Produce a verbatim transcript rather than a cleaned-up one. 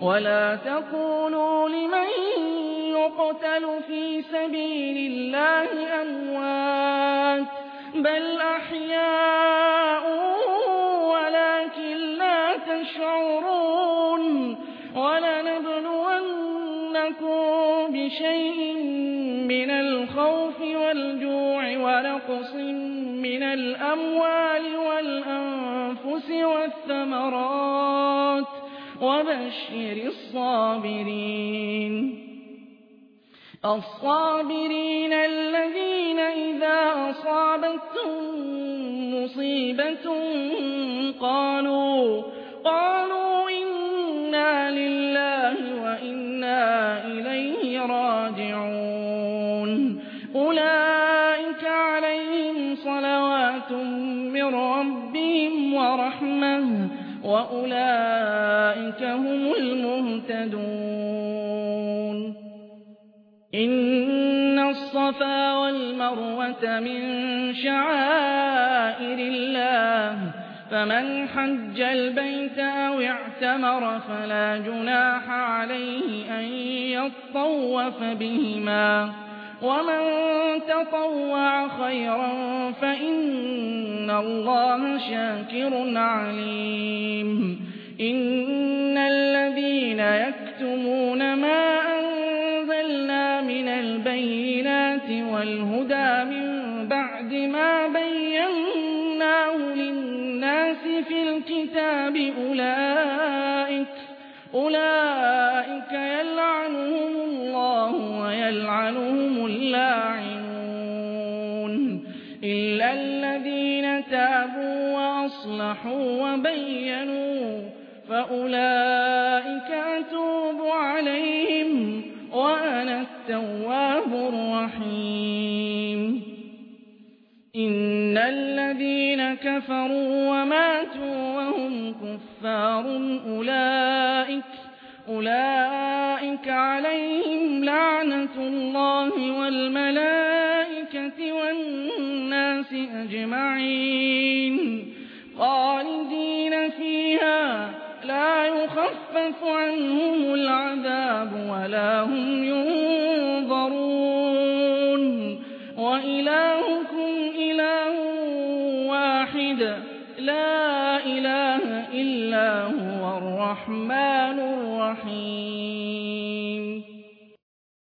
ولا تقولوا لمن يقتل في سبيل الله أموات بل أحياء ولكن لا تشعرون ولنبلونكم بشيء من الخوف والجوع ونقص من الأموال والأنفس والثمرات وبشر الصابرين الصابرين الذين إذا أصابتهم مصيبة قالوا قالوا إنا لله وإنا إليه راجعون أولئك عليهم صلوات من ربهم ورحمة وأولئك هم المهتدون إن الصفا والمروة من شعائر الله فمن حج البيت أو اعتمر فلا جناح عليه أن يطوف بهما ومن تطوع خيرا فإن الله شاكر عليم إن الذين يكتمون ما أنزلنا من البينات والهدى من بعد ما بيناه للناس في الكتاب أولئك أولئك يلعنهم الله ويلعنهم اللاعنون إلا الذين تابوا وأصلحوا وبينوا فأولئك أتوب عليهم وأنا التواب الرحيم إن الذين كفروا وماتوا وهم كفار أولئك أولئك عليهم لعنة الله والملائكة والناس أجمعين خالدين فيها لا يخفف عنهم العذاب ولا هم ينظرون وإلهكم إله واحد لا إله إلا هو الرحمن الرحيم